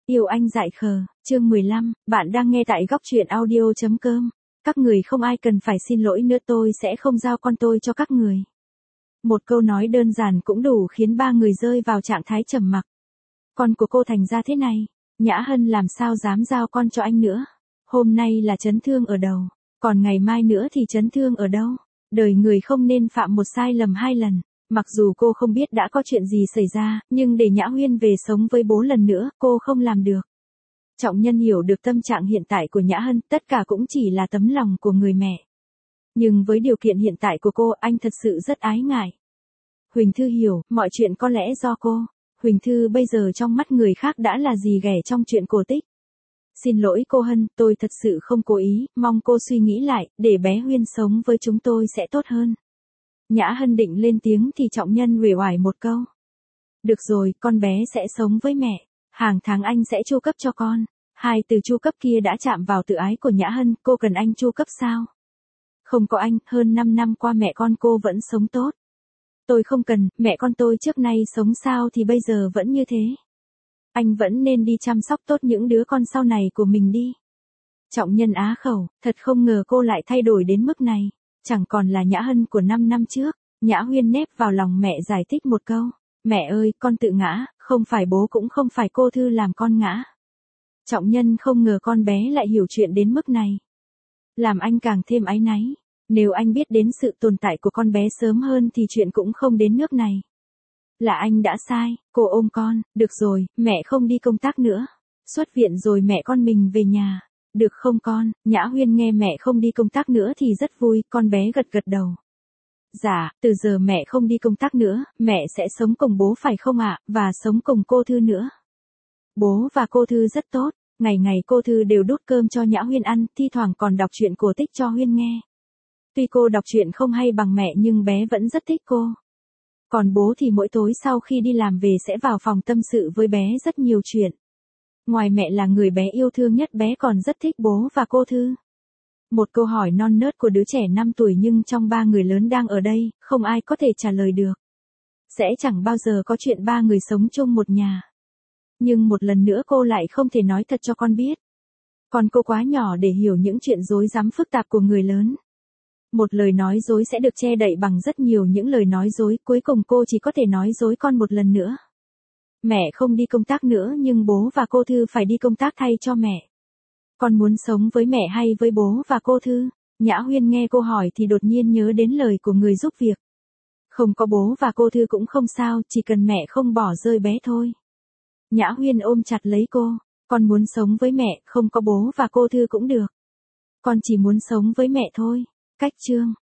Yêu anh dại khờ, chương 15, bạn đang nghe tại góc truyện audio.com. Các người không ai cần phải xin lỗi nữa, tôi sẽ không giao con tôi cho các người. Một câu nói đơn giản cũng đủ khiến ba người rơi vào trạng thái trầm mặc. Con của cô thành ra thế này, Nhã Hân làm sao dám giao con cho anh nữa. Hôm nay là chấn thương ở đầu, còn ngày mai nữa thì chấn thương ở đâu. Đời người không nên phạm một sai lầm hai lần. Mặc dù cô không biết đã có chuyện gì xảy ra, nhưng để Nhã Huyên về sống với bố lần nữa, cô không làm được. Trọng Nhân hiểu được tâm trạng hiện tại của Nhã Hân, tất cả cũng chỉ là tấm lòng của người mẹ. Nhưng với điều kiện hiện tại của cô, anh thật sự rất ái ngại. Huỳnh Thư hiểu, mọi chuyện có lẽ do cô. Huỳnh Thư bây giờ trong mắt người khác đã là gì ghẻ trong chuyện cổ tích. Xin lỗi cô Hân, tôi thật sự không cố ý, mong cô suy nghĩ lại, để bé Huyên sống với chúng tôi sẽ tốt hơn. Nhã Hân định lên tiếng thì Trọng Nhân uể oải một câu. Được rồi, con bé sẽ sống với mẹ. Hàng tháng anh sẽ chu cấp cho con. Hai từ chu cấp kia đã chạm vào tự ái của Nhã Hân, cô cần anh chu cấp sao? Không có anh, hơn 5 năm qua mẹ con cô vẫn sống tốt. Tôi không cần, mẹ con tôi trước nay sống sao thì bây giờ vẫn như thế. Anh vẫn nên đi chăm sóc tốt những đứa con sau này của mình đi. Trọng Nhân á khẩu, thật không ngờ cô lại thay đổi đến mức này. Chẳng còn là Nhã Hân của 5 năm trước. Nhã Huyên nép vào lòng mẹ giải thích một câu. Mẹ ơi, con tự ngã, không phải bố cũng không phải cô Thư làm con ngã. Trọng Nhân không ngờ con bé lại hiểu chuyện đến mức này. Làm anh càng thêm áy náy. Nếu anh biết đến sự tồn tại của con bé sớm hơn thì chuyện cũng không đến nước này. Là anh đã sai, cô ôm con, được rồi, mẹ không đi công tác nữa. Xuất viện rồi mẹ con mình về nhà. Được không con? Nhã Huyên nghe mẹ không đi công tác nữa thì rất vui, con bé gật gật đầu. Dạ, từ giờ mẹ không đi công tác nữa, mẹ sẽ sống cùng bố phải không ạ, và sống cùng cô Thư nữa. Bố và cô Thư rất tốt, ngày ngày cô Thư đều đút cơm cho Nhã Huyên ăn, thi thoảng còn đọc truyện cổ tích cho Huyên nghe. Tuy cô đọc truyện không hay bằng mẹ nhưng bé vẫn rất thích cô. Còn bố thì mỗi tối sau khi đi làm về sẽ vào phòng tâm sự với bé rất nhiều chuyện. Ngoài mẹ là người bé yêu thương nhất, bé còn rất thích bố và cô Thư. Một câu hỏi non nớt của đứa trẻ 5 tuổi nhưng trong ba người lớn đang ở đây, không ai có thể trả lời được. Sẽ chẳng bao giờ có chuyện ba người sống chung một nhà. Nhưng một lần nữa cô lại không thể nói thật cho con biết. Còn cô quá nhỏ để hiểu những chuyện rối rắm phức tạp của người lớn. Một lời nói dối sẽ được che đậy bằng rất nhiều những lời nói dối, cuối cùng cô chỉ có thể nói dối con một lần nữa. Mẹ không đi công tác nữa nhưng bố và cô Thư phải đi công tác thay cho mẹ. Con muốn sống với mẹ hay với bố và cô Thư? Nhã Huyên nghe cô hỏi thì đột nhiên nhớ đến lời của người giúp việc. Không có bố và cô Thư cũng không sao, chỉ cần mẹ không bỏ rơi bé thôi. Nhã Huyên ôm chặt lấy cô. Con muốn sống với mẹ, không có bố và cô Thư cũng được. Con chỉ muốn sống với mẹ thôi. Cách chương.